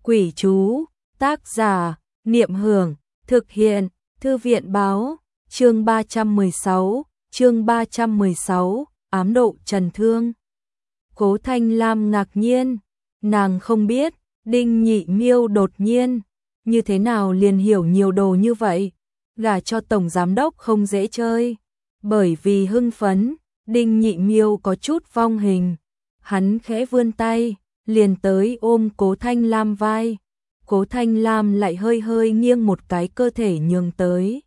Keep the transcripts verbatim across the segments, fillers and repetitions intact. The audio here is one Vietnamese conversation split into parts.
Quỷ chú, tác giả, Niệm Hưởng, thực hiện, Thư viện báo, chương ba trăm mười sáu, chương ba trăm mười sáu, ám độ trần thương. Cố Thanh Lam ngạc nhiên, nàng không biết, Đinh Nhị Miêu đột nhiên, như thế nào liền hiểu nhiều đồ như vậy, gả cho tổng giám đốc không dễ chơi. Bởi vì hưng phấn, Đinh Nhị Miêu có chút vong hình, hắn khẽ vươn tay, liền tới ôm Cố Thanh Lam vai. Cố Thanh Lam lại hơi hơi nghiêng một cái cơ thể nhường tới.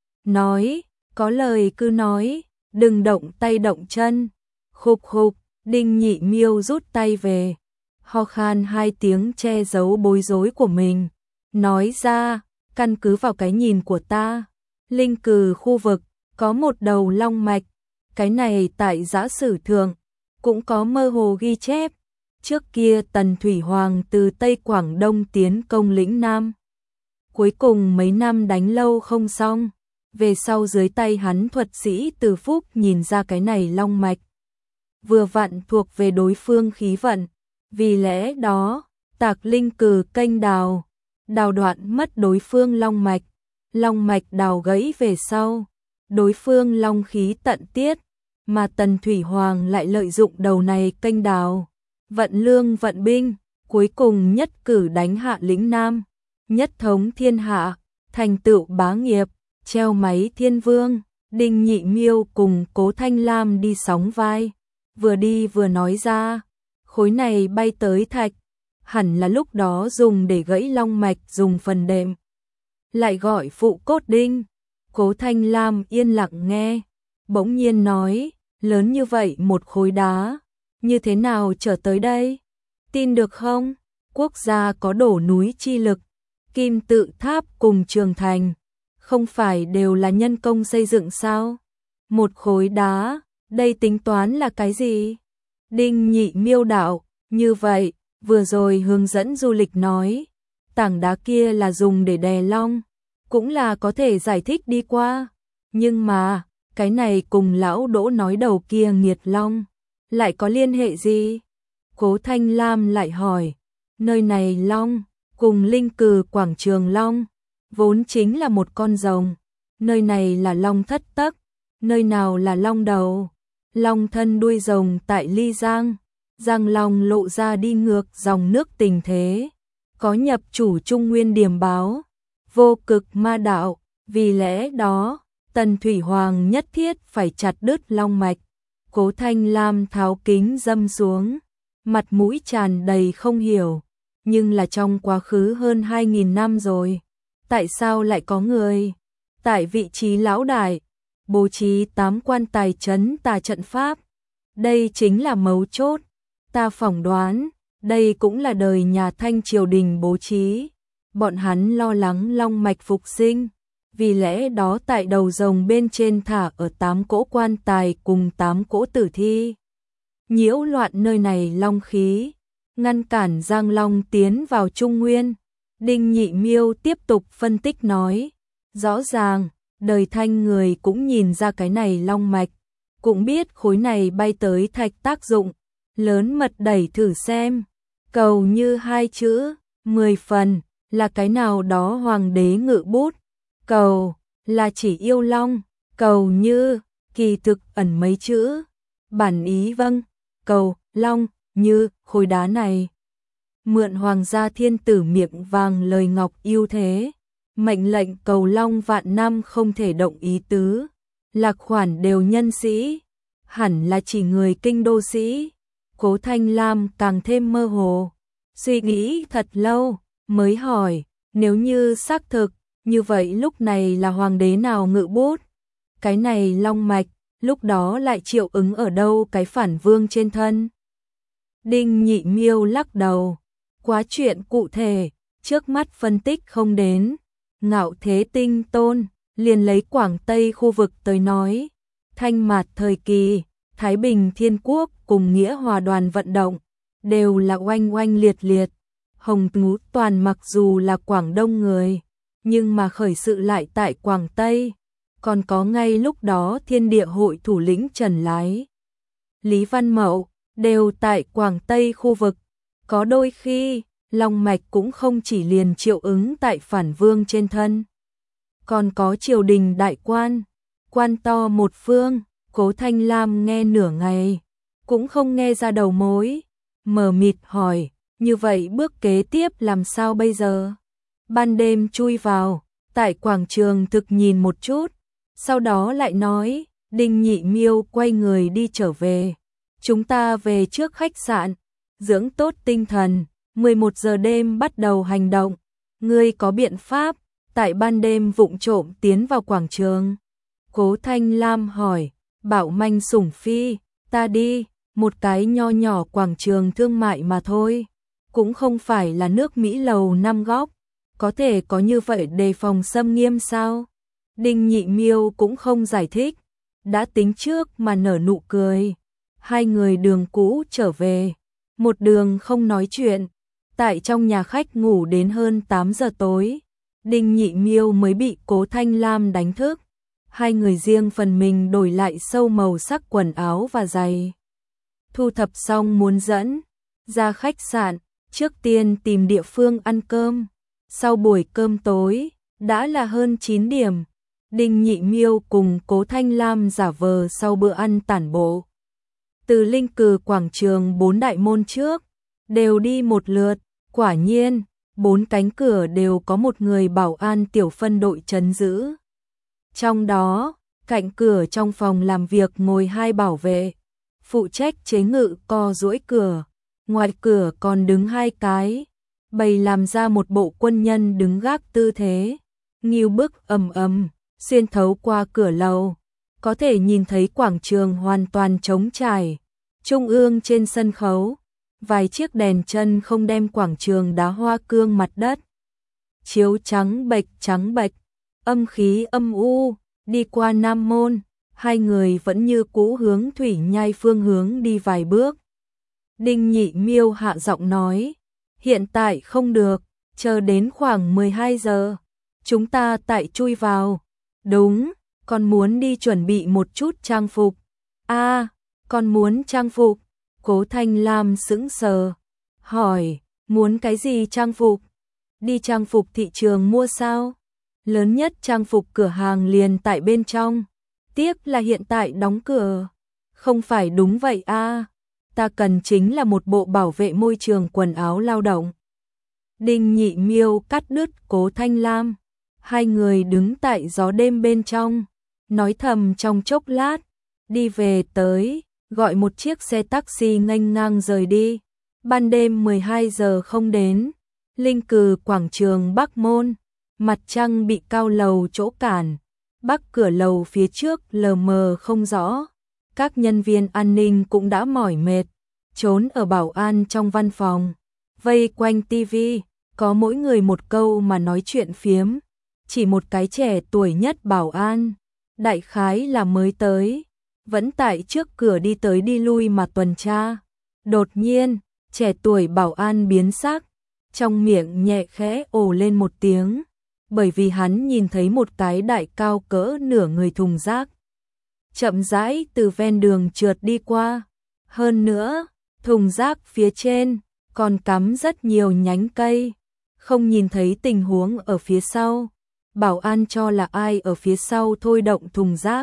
Nói, có lời cứ nói, đừng động tay động chân. Khục khục, Đinh Nhị Miêu rút tay về, ho khan hai tiếng che giấu bối rối của mình. Nói ra, căn cứ vào cái nhìn của ta, linh cừ khu vực có một đầu long mạch, cái này tại Giã Sử Thượng cũng có mơ hồ ghi chép. Trước kia Tần Thủy Hoàng từ Tây Quảng Đông tiến công lĩnh Nam, cuối cùng mấy năm đánh lâu không xong, về sau dưới tay hắn thuật sĩ Từ Phúc nhìn ra cái này long mạch vừa vặn thuộc về đối phương khí vận, vì lẽ đó tạc linh cừ kênh đào, đào đoạn mất đối phương long mạch, long mạch đào gãy về sau, đối phương long khí tận tiết, mà Tần Thủy Hoàng lại lợi dụng đầu này kênh đào, vận lương vận binh, cuối cùng nhất cử đánh hạ lĩnh Nam, nhất thống thiên hạ, thành tựu bá nghiệp, treo máy thiên vương. Đinh Nhị Miêu cùng Cố Thanh Lam đi sóng vai, vừa đi vừa nói ra, khối này bay tới thạch, hẳn là lúc đó dùng để gãy long mạch dùng phần đệm, lại gọi phụ cốt đinh. Cố Thanh Lam yên lặng nghe, bỗng nhiên nói, lớn như vậy một khối đá, như thế nào trở tới đây? Tin được không? Quốc gia có đổ núi chi lực, Kim Tự Tháp cùng Trường Thành, không phải đều là nhân công xây dựng sao? Một khối đá, đây tính toán là cái gì? Đinh Nhị Miêu đạo, như vậy, vừa rồi hướng dẫn du lịch nói, tảng đá kia là dùng để đè long, cũng là có thể giải thích đi qua. Nhưng mà, cái này cùng lão Đỗ nói đầu kia nghiệt long, lại có liên hệ gì? Cố Thanh Lam lại hỏi, nơi này long, cùng linh cừ quảng trường long, vốn chính là một con rồng, nơi này là long thất tấc, nơi nào là long đầu? Long thân đuôi rồng tại Ly Giang, Giang Long lộ ra đi ngược dòng nước tình thế, có nhập chủ Trung Nguyên Điềm báo, vô cực ma đạo, vì lẽ đó, Tần Thủy Hoàng nhất thiết phải chặt đứt long mạch. Cố Thanh Lam tháo kính dâm xuống, mặt mũi tràn đầy không hiểu, nhưng là trong quá khứ hơn hai nghìn năm rồi, tại sao lại có người tại vị trí lão đại bố trí tám quan tài trấn tà trận pháp? Đây chính là mấu chốt, ta phỏng đoán, đây cũng là đời nhà Thanh triều đình bố trí, bọn hắn lo lắng long mạch phục sinh. Vì lẽ đó tại đầu rồng bên trên thả ở tám cỗ quan tài cùng tám cỗ tử thi, nhiễu loạn nơi này long khí, ngăn cản Giang Long tiến vào Trung Nguyên. Đinh Nhị Miêu tiếp tục phân tích nói, rõ ràng, đời Thanh người cũng nhìn ra cái này long mạch, cũng biết khối này bay tới thạch tác dụng, lớn mật đẩy thử xem, cầu như hai chữ, mười phần, là cái nào đó hoàng đế ngự bút. Cầu là chỉ yêu long, cầu như, kỳ thực ẩn mấy chữ, bản ý vâng, cầu, long, như, khối đá này. Mượn hoàng gia thiên tử miệng vàng lời ngọc yêu thế, mệnh lệnh cầu long vạn năm không thể động ý tứ, lạc khoản đều nhân sĩ, hẳn là chỉ người kinh đô sĩ. Cố Thanh Lam càng thêm mơ hồ, suy nghĩ thật lâu, mới hỏi, nếu như xác thực, như vậy lúc này là hoàng đế nào ngự bút? Cái này long mạch, lúc đó lại triệu ứng ở đâu cái phản vương trên thân? Đinh Nhị Miêu lắc đầu, quá chuyện cụ thể, trước mắt phân tích không đến. Ngạo Thế Tinh Tôn, liền lấy Quảng Tây khu vực tới nói, Thanh Mạt thời kỳ, Thái Bình Thiên Quốc cùng Nghĩa Hòa đoàn vận động, đều là oanh oanh liệt liệt. Hồng Ngũ Toàn mặc dù là Quảng Đông người, nhưng mà khởi sự lại tại Quảng Tây, còn có ngay lúc đó Thiên Địa hội thủ lĩnh Trần Lái, Lý Văn Mậu, đều tại Quảng Tây khu vực, có đôi khi long mạch cũng không chỉ liền triệu ứng tại phản vương trên thân. Còn có triều đình đại quan, quan to một phương, Cố Thanh Lam nghe nửa ngày, cũng không nghe ra đầu mối, mờ mịt hỏi, như vậy bước kế tiếp làm sao bây giờ? Ban đêm chui vào, tại quảng trường thực nhìn một chút, sau đó lại nói, Đinh Nhị Miêu quay người đi trở về. Chúng ta về trước khách sạn, dưỡng tốt tinh thần, mười một giờ đêm bắt đầu hành động. Ngươi có biện pháp, tại ban đêm vụng trộm tiến vào quảng trường? Cố Thanh Lam hỏi, Bảo manh sủng phi, ta đi, một cái nho nhỏ quảng trường thương mại mà thôi, cũng không phải là nước Mỹ lầu năm góc, có thể có như vậy đề phòng xâm nghiêm sao? Đinh Nhị Miêu cũng không giải thích, đã tính trước mà nở nụ cười. Hai người đường cũ trở về, một đường không nói chuyện, tại trong nhà khách ngủ đến hơn tám giờ tối. Đinh Nhị Miêu mới bị Cố Thanh Lam đánh thức. Hai người riêng phần mình đổi lại sâu màu sắc quần áo và giày. Thu thập xong muốn dẫn ra khách sạn, trước tiên tìm địa phương ăn cơm. Sau buổi cơm tối, đã là hơn chín điểm. Đinh Nhị Miêu cùng Cố Thanh Lam giả vờ sau bữa ăn tản bộ. Từ Linh Cừ quảng trường bốn đại môn trước, đều đi một lượt, quả nhiên, bốn cánh cửa đều có một người bảo an tiểu phân đội trấn giữ. Trong đó, cạnh cửa trong phòng làm việc ngồi hai bảo vệ, phụ trách chế ngự co duỗi cửa, ngoài cửa còn đứng hai cái, bày làm ra một bộ quân nhân đứng gác tư thế, nghiêu bức ầm ầm, xuyên thấu qua cửa lầu, có thể nhìn thấy quảng trường hoàn toàn trống trải. Trung ương trên sân khấu, vài chiếc đèn chân không đem quảng trường đá hoa cương mặt đất. Chiếu trắng bệch trắng bệch, âm khí âm u, đi qua Nam Môn, hai người vẫn như cũ hướng Thủy Nhai phương hướng đi vài bước. Đinh Nhị Miêu hạ giọng nói, hiện tại không được, chờ đến khoảng mười hai giờ, chúng ta tại chui vào. Đúng, con muốn đi chuẩn bị một chút trang phục. A, à, con muốn trang phục. Cố Thanh Lam sững sờ, hỏi, muốn cái gì trang phục? Đi trang phục thị trường mua sao? Lớn nhất trang phục cửa hàng liền tại bên trong. Tiếc là hiện tại đóng cửa. Không phải đúng vậy a, à, ta cần chính là một bộ bảo vệ môi trường quần áo lao động. Đinh Nhị Miêu cắt đứt Cố Thanh Lam. Hai người đứng tại gió đêm bên trong, nói thầm trong chốc lát, đi về tới, gọi một chiếc xe taxi nghênh ngang rời đi. Ban đêm mười hai giờ không đến, Linh Cừ quảng trường Bắc Môn, mặt trăng bị cao lầu chỗ cản, bắc cửa lầu phía trước lờ mờ không rõ. Các nhân viên an ninh cũng đã mỏi mệt, trốn ở bảo an trong văn phòng, vây quanh tivi, có mỗi người một câu mà nói chuyện phiếm. Chỉ một cái trẻ tuổi nhất bảo an, đại khái là mới tới, vẫn tại trước cửa đi tới đi lui mà tuần tra. Đột nhiên, trẻ tuổi bảo an biến sắc, trong miệng nhẹ khẽ ồ lên một tiếng, bởi vì hắn nhìn thấy một cái đại cao cỡ nửa người thùng rác chậm rãi từ ven đường trượt đi qua. Hơn nữa, thùng rác phía trên còn cắm rất nhiều nhánh cây, không nhìn thấy tình huống ở phía sau. Bảo an cho là ai ở phía sau thôi động thùng rác,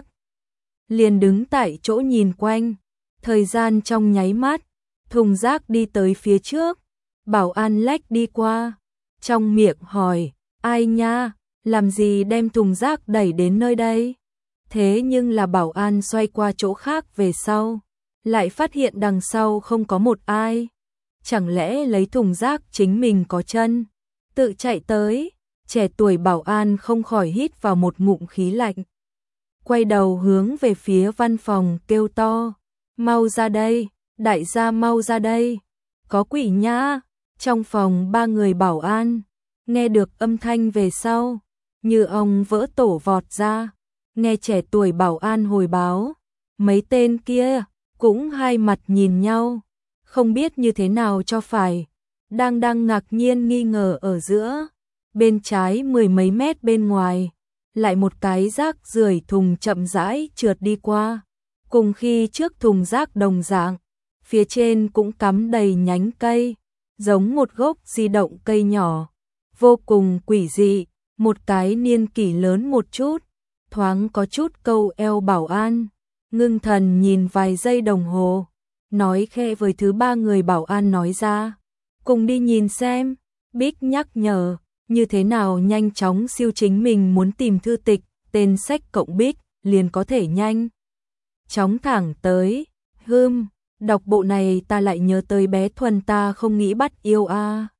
liền đứng tại chỗ nhìn quanh. Thời gian trong nháy mắt, thùng rác đi tới phía trước, bảo an lách đi qua, trong miệng hỏi, ai nha, làm gì đem thùng rác đẩy đến nơi đây? Thế nhưng là bảo an xoay qua chỗ khác về sau, lại phát hiện đằng sau không có một ai. Chẳng lẽ lấy thùng rác chính mình có chân, tự chạy tới? Trẻ tuổi bảo an không khỏi hít vào một ngụm khí lạnh, quay đầu hướng về phía văn phòng kêu to, mau ra đây, đại gia mau ra đây, có quỷ nha. Trong phòng ba người bảo an, nghe được âm thanh về sau, như ông vỡ tổ vọt ra, nghe trẻ tuổi bảo an hồi báo, mấy tên kia cũng hai mặt nhìn nhau, không biết như thế nào cho phải, đang đang ngạc nhiên nghi ngờ ở giữa. Bên trái mười mấy mét bên ngoài, lại một cái rác rưởi thùng chậm rãi trượt đi qua, cùng khi trước thùng rác đồng dạng, phía trên cũng cắm đầy nhánh cây, giống một gốc di động cây nhỏ, vô cùng quỷ dị, một cái niên kỷ lớn một chút, thoáng có chút câu eo bảo an. Ngưng Thần nhìn vài giây đồng hồ, nói khẽ với thứ ba người bảo an nói ra, cùng đi nhìn xem. Bích nhắc nhở, như thế nào nhanh chóng siêu chính mình muốn tìm thư tịch, tên sách cộng Bích, liền có thể nhanh chóng thẳng tới. Hưm, đọc bộ này ta lại nhớ tới bé Thuần ta không nghĩ bắt yêu a.